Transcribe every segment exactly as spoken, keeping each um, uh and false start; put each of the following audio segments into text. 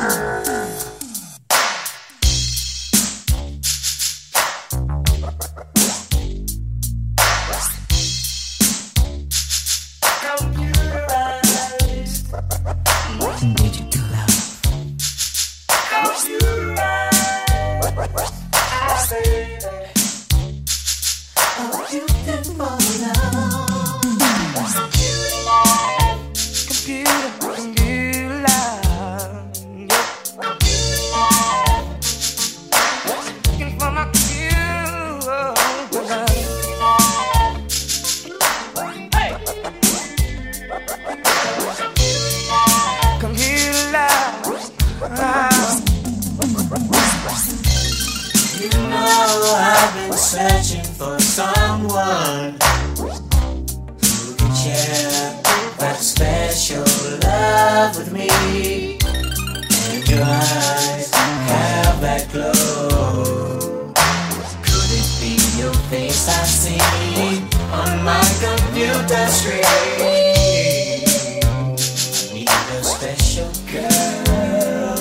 Searching for someone who can share that special love with me. And your eyes have that glow. Could it be your face I see on my computer screen? I need a special girl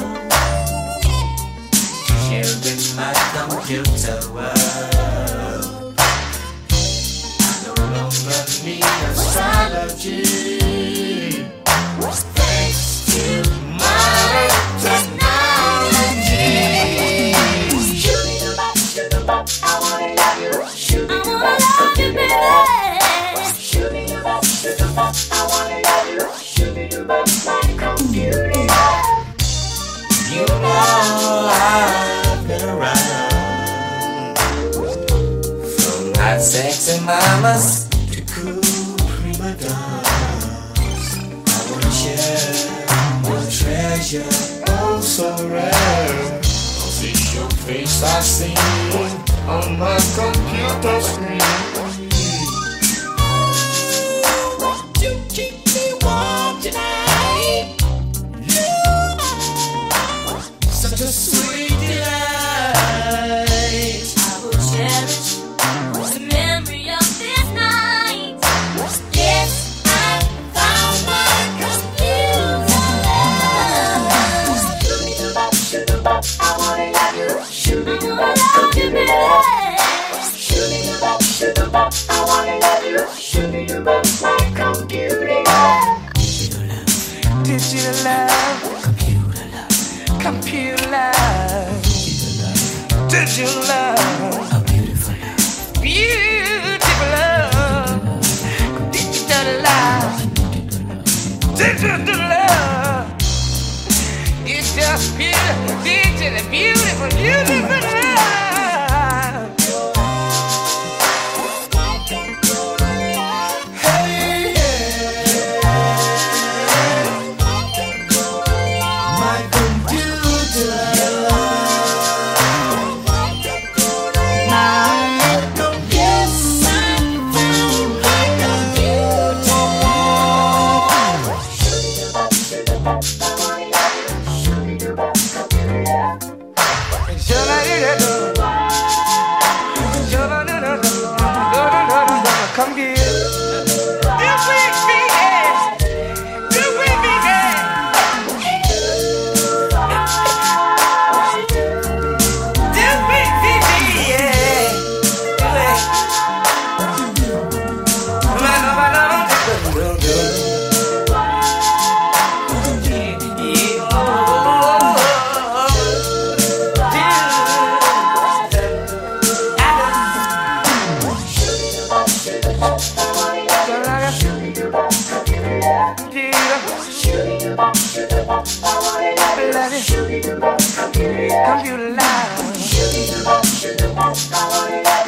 to share in my computer world. Need astrology. Thanks to my technology. Shoot-a-bop, shoot-a-bop, I wanna love you. Shoot-a-bop, computer. Shoot-a-bop, shoot-a-bop, I wanna love you. Shoot-a-bop, my computer. You know I've been around from hot sexy mamas. Prima donnas, I wanna share your treasure, oh so rare. Cause it's your face I see on my computer screen. You keep me warm tonight. You, such a sweet delight. I will cherish the memory of this night. Yes, I found my computer. Shoot-a-bop, shoot-a-bop, I wanna love you. Shoot-a-bop, computer. Shoot-a-bop, shoot-a-bop, I wanna love you. Shoot-a-bop, my computer. Digital love, computer love, computer love, digital love, a beautiful love, beautiful love. Digital love, digital love. It's just beautiful, digital, beautiful, beautiful love. Hey, hey, my computer, my computer, yes, I found my computer. Come here. Do with me, yeah. Do with me, yeah. Do with me, yeah. Computer love.